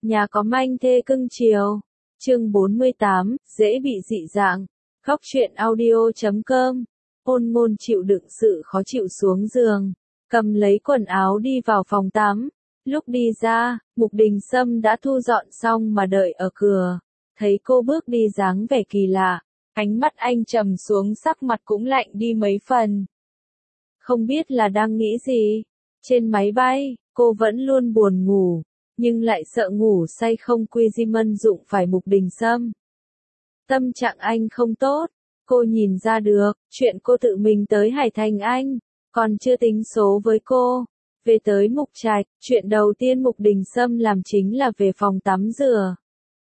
Nhà có manh thê cưng chiều. Chương 48, dễ bị dị dạng. Khóc chuyện audio.com. Ôn Ngôn chịu đựng sự khó chịu xuống giường, cầm lấy quần áo đi vào phòng tắm. Lúc đi ra, Mục Đình Sâm đã thu dọn xong mà đợi ở cửa. Thấy cô bước đi dáng vẻ kỳ lạ, ánh mắt anh trầm xuống, sắc mặt cũng lạnh đi mấy phần. Không biết là đang nghĩ gì. Trên máy bay, cô vẫn luôn buồn ngủ, nhưng lại sợ ngủ say không quy di mân dụng phải Mục Đình Sâm. Tâm trạng anh không tốt, cô nhìn ra được, chuyện cô tự mình tới Hải Thành anh, còn chưa tính số với cô. Về tới Mục Trạch, chuyện đầu tiên Mục Đình Sâm làm chính là về phòng tắm rửa.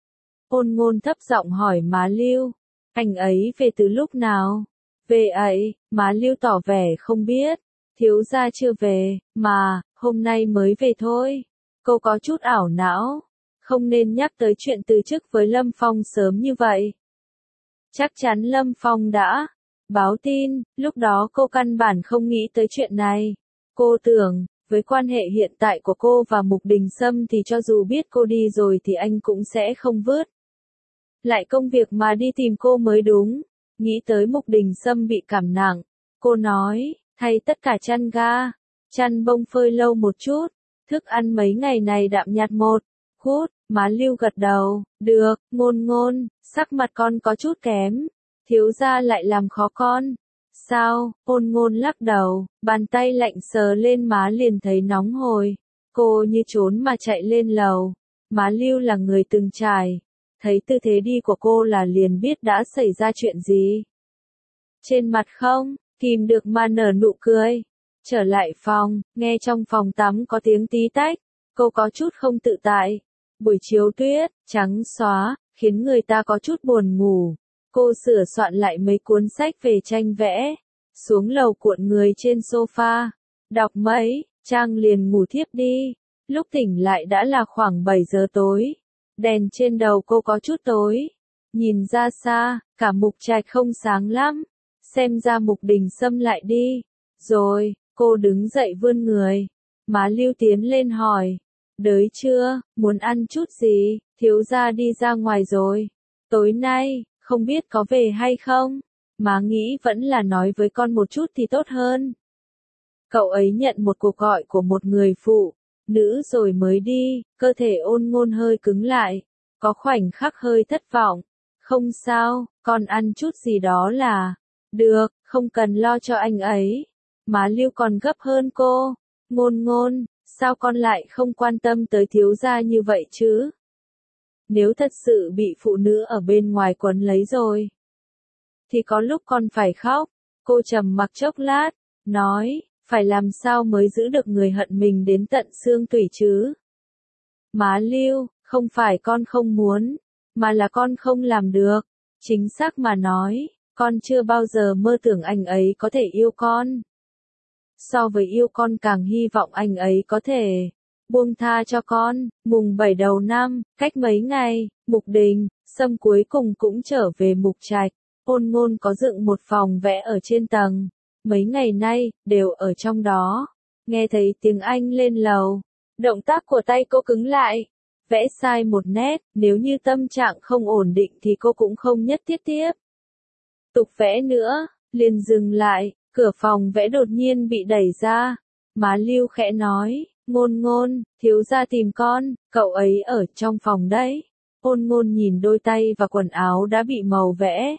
Ôn Ngôn thấp giọng hỏi má Lưu, anh ấy về từ lúc nào? Về ấy, má Lưu tỏ vẻ không biết, thiếu gia chưa về, mà, hôm nay mới về thôi. Cô có chút ảo não, không nên nhắc tới chuyện từ chức với Lâm Phong sớm như vậy. Chắc chắn Lâm Phong đã báo tin, lúc đó cô căn bản không nghĩ tới chuyện này. Cô tưởng, với quan hệ hiện tại của cô và Mục Đình Sâm thì cho dù biết cô đi rồi thì anh cũng sẽ không vứt lại công việc mà đi tìm cô mới đúng. Nghĩ tới Mục Đình Sâm bị cảm nặng, cô nói, thay tất cả chăn ga, chăn bông phơi lâu một chút, thức ăn mấy ngày này đạm nhạt một chút. Má Lưu gật đầu, được, Ngôn Ngôn, sắc mặt con có chút kém, thiếu gia lại làm khó con. Sao? Ôn Ngôn lắc đầu, bàn tay lạnh sờ lên má liền thấy nóng hổi. Cô như trốn mà chạy lên lầu. Má Lưu là người từng trải, thấy tư thế đi của cô là liền biết đã xảy ra chuyện gì. Trên mặt không kìm được mà nở nụ cười. Trở lại phòng, nghe trong phòng tắm có tiếng tí tách, cô có chút không tự tại. Buổi chiều tuyết trắng xóa, khiến người ta có chút buồn ngủ. Cô sửa soạn lại mấy cuốn sách về tranh vẽ, xuống lầu cuộn người trên sofa, đọc mấy trang liền ngủ thiếp đi. Lúc tỉnh lại đã là khoảng 7 giờ tối. Đèn trên đầu cô có chút tối, nhìn ra xa, cả Mục Trạch không sáng lắm. Xem ra Mục Đình Sâm lại đi rồi. Cô đứng dậy vươn người. Má Lưu tiến lên hỏi, đới chưa, muốn ăn chút gì? Thiếu gia đi ra ngoài rồi. Tối nay, không biết có về hay không? Má nghĩ vẫn là nói với con một chút thì tốt hơn. Cậu ấy nhận một cuộc gọi của một người phụ nữ rồi mới đi. Cơ thể Ôn Ngôn hơi cứng lại, có khoảnh khắc hơi thất vọng. Không sao, con ăn chút gì đó là được, không cần lo cho anh ấy. Má Lưu còn gấp hơn cô. Ngôn Ngôn, sao con lại không quan tâm tới thiếu gia như vậy chứ? Nếu thật sự bị phụ nữ ở bên ngoài quấn lấy rồi, thì có lúc con phải khóc. Cô trầm mặc chốc lát, nói, phải làm sao mới giữ được người hận mình đến tận xương tủy chứ? Má Lưu, không phải con không muốn, mà là con không làm được. Chính xác mà nói, con chưa bao giờ mơ tưởng anh ấy có thể yêu con. So với yêu con càng hy vọng anh ấy có thể buông tha cho con. Mùng 7 đầu năm, cách mấy ngày, Mục Đình Sâm cuối cùng cũng trở về Mục Trạch. Ôn Ngôn có dựng một phòng vẽ ở trên tầng, mấy ngày nay đều ở trong đó. Nghe thấy tiếng Anh lên lầu, động tác của tay cô cứng lại. Vẽ sai một nét, nếu như tâm trạng không ổn định thì cô cũng không nhất thiết tiếp tục vẽ nữa. Liền dừng lại. Cửa phòng vẽ đột nhiên bị đẩy ra. Má Lưu khẽ nói, Ngôn Ngôn, thiếu gia tìm con, cậu ấy ở trong phòng đấy. Ôn Ngôn nhìn đôi tay và quần áo đã bị màu vẽ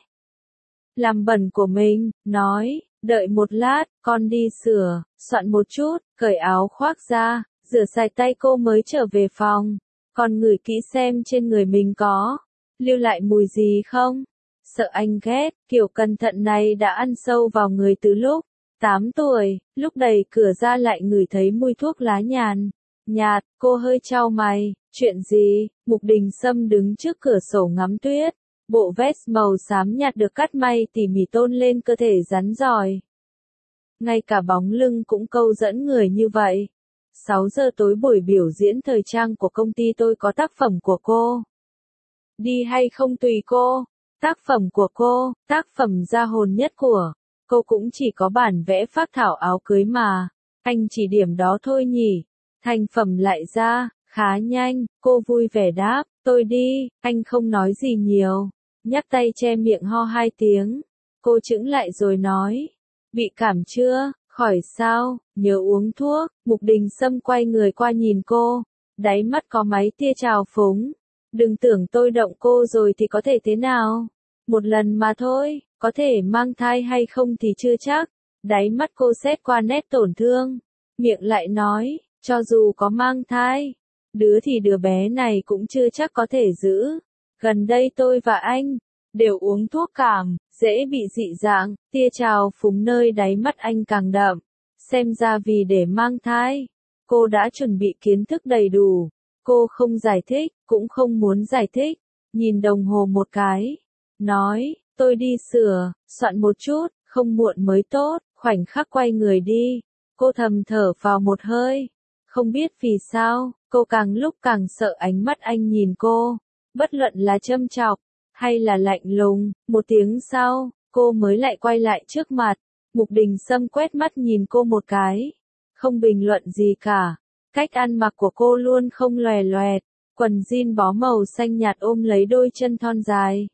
làm bẩn của mình, nói, đợi một lát, con đi sửa soạn một chút, cởi áo khoác ra, rửa sạch tay. Cô mới trở về phòng, còn ngửi kỹ xem trên người mình có lưu lại mùi gì không. Sợ anh ghét, kiểu cẩn thận này đã ăn sâu vào người từ lúc 8 tuổi, lúc đẩy cửa ra lại ngửi thấy mùi thuốc lá nhạt. Cô hơi chau mày, chuyện gì? Mục Đình Sâm đứng trước cửa sổ ngắm tuyết, bộ vest màu xám nhạt được cắt may tỉ mỉ tôn lên cơ thể rắn rỏi. Ngay cả bóng lưng cũng câu dẫn người như vậy. 6 giờ tối buổi biểu diễn thời trang của công ty tôi có tác phẩm của cô. Đi hay không tùy cô. Tác phẩm của cô, tác phẩm ra hồn nhất của cô cũng chỉ có bản vẽ phác thảo áo cưới mà. Anh chỉ điểm đó thôi nhỉ. Thành phẩm lại ra, Khá nhanh, cô vui vẻ đáp, tôi đi, anh không nói gì nhiều. Nhắc tay che miệng ho 2 tiếng. Cô chững lại rồi nói, bị cảm chưa, khỏi sao, nhớ uống thuốc. Mục Đình Sâm quay người qua nhìn cô, đáy mắt có mấy tia trào phúng. Đừng tưởng tôi động cô rồi thì có thể thế nào. Một lần mà thôi, có thể mang thai hay không thì chưa chắc. Đáy mắt cô xét qua nét tổn thương. Miệng lại nói, cho dù có mang thai, đứa bé này cũng chưa chắc có thể giữ. Gần đây tôi và anh đều uống thuốc cảm, dễ bị dị dạng. Tia trào phúng nơi đáy mắt anh càng đậm. Xem ra vì để mang thai, cô đã chuẩn bị kiến thức đầy đủ. Cô không giải thích, cũng không muốn giải thích. Nhìn đồng hồ một cái, nói, tôi đi sửa, soạn một chút, không muộn mới tốt. Khoảnh khắc quay người đi, cô thầm thở vào một hơi. Không biết vì sao, cô càng lúc càng sợ ánh mắt anh nhìn cô. Bất luận là châm chọc, hay là lạnh lùng. Một tiếng sau, cô mới lại quay lại trước mặt. Mục Đình Sâm quét mắt nhìn cô một cái. Không bình luận gì cả. Cách ăn mặc của cô luôn không lòe loẹt. Quần jean bó màu xanh nhạt ôm lấy đôi chân thon dài.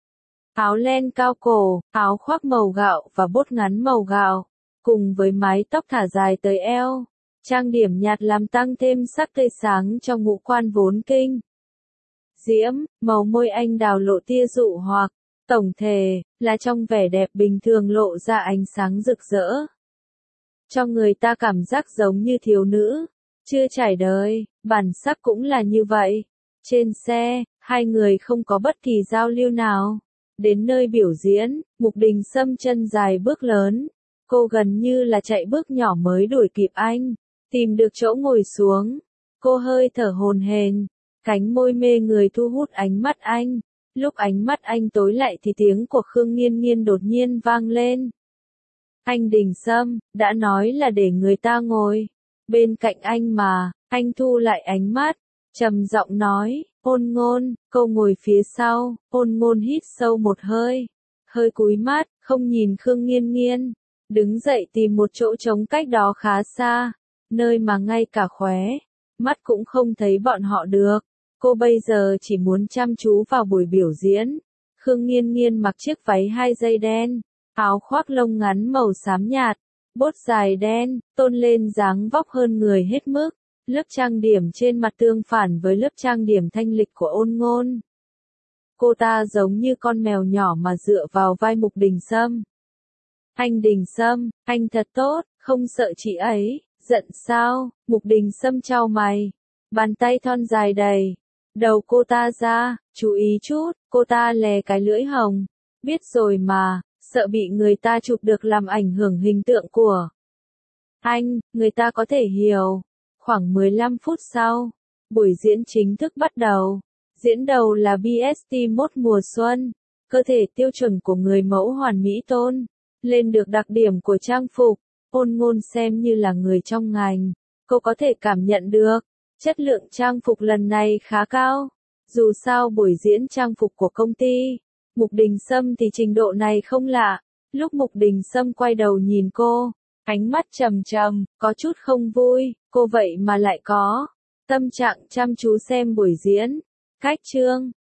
Áo len cao cổ, áo khoác màu gạo và bốt ngắn màu gạo. Cùng với mái tóc thả dài tới eo. Trang điểm nhạt làm tăng thêm sắc tươi sáng cho ngũ quan vốn kinh diễm. Màu môi anh đào lộ tia dụ hoặc. Tổng thể, là trong vẻ đẹp bình thường lộ ra ánh sáng rực rỡ. Cho người ta cảm giác giống như thiếu nữ. Chưa trải đời, bản sắc cũng là như vậy. Trên xe, hai người không có bất kỳ giao lưu nào. Đến nơi biểu diễn, Mục Đình Sâm chân dài bước lớn. Cô gần như là chạy bước nhỏ mới đuổi kịp anh. Tìm được chỗ ngồi xuống. Cô hơi thở hổn hển. Cánh môi mê người thu hút ánh mắt anh. Lúc ánh mắt anh tối lại thì tiếng của Khương Nghiên Nghiên đột nhiên vang lên. Anh Đình Sâm, đã nói là để người ta ngồi bên cạnh anh mà. Anh thu lại ánh mắt, trầm giọng nói, Ôn Ngôn. Cô ngồi phía sau. Ôn Ngôn hít sâu một hơi, hơi cúi mắt, không nhìn Khương Nghiên Nghiên. Đứng dậy tìm một chỗ trống cách đó khá xa, nơi mà ngay cả khóe mắt cũng không thấy bọn họ được. Cô bây giờ chỉ muốn chăm chú vào buổi biểu diễn. Khương Nghiên Nghiên mặc chiếc váy 2 dây đen, áo khoác lông ngắn màu xám nhạt, bốt dài đen, tôn lên dáng vóc hơn người hết mức. Lớp trang điểm trên mặt tương phản với lớp trang điểm thanh lịch của Ôn Ngôn. Cô ta giống như con mèo nhỏ mà dựa vào vai Mục Đình Sâm. Anh Đình Sâm, anh thật tốt, không sợ chị ấy giận sao? Mục Đình Sâm chau mày, bàn tay thon dài đầy đầu cô ta ra, chú ý chút. Cô ta lè cái lưỡi hồng. Biết rồi mà, sợ bị người ta chụp được làm ảnh hưởng hình tượng của anh. Người ta có thể hiểu. Khoảng 15 phút sau, buổi diễn chính thức bắt đầu. Diễn đầu là BST mốt mùa xuân. Cơ thể tiêu chuẩn của người mẫu hoàn mỹ tôn lên được đặc điểm của trang phục. Ôn Ngôn xem như là người trong ngành, cô có thể cảm nhận được chất lượng trang phục lần này khá cao. Dù sao buổi diễn trang phục của công ty Mục Đình Sâm thì trình độ này không lạ. Lúc Mục Đình Sâm quay đầu nhìn cô, ánh mắt trầm trầm, có chút không vui. Cô vậy mà lại có tâm trạng chăm chú xem buổi diễn. Cách chương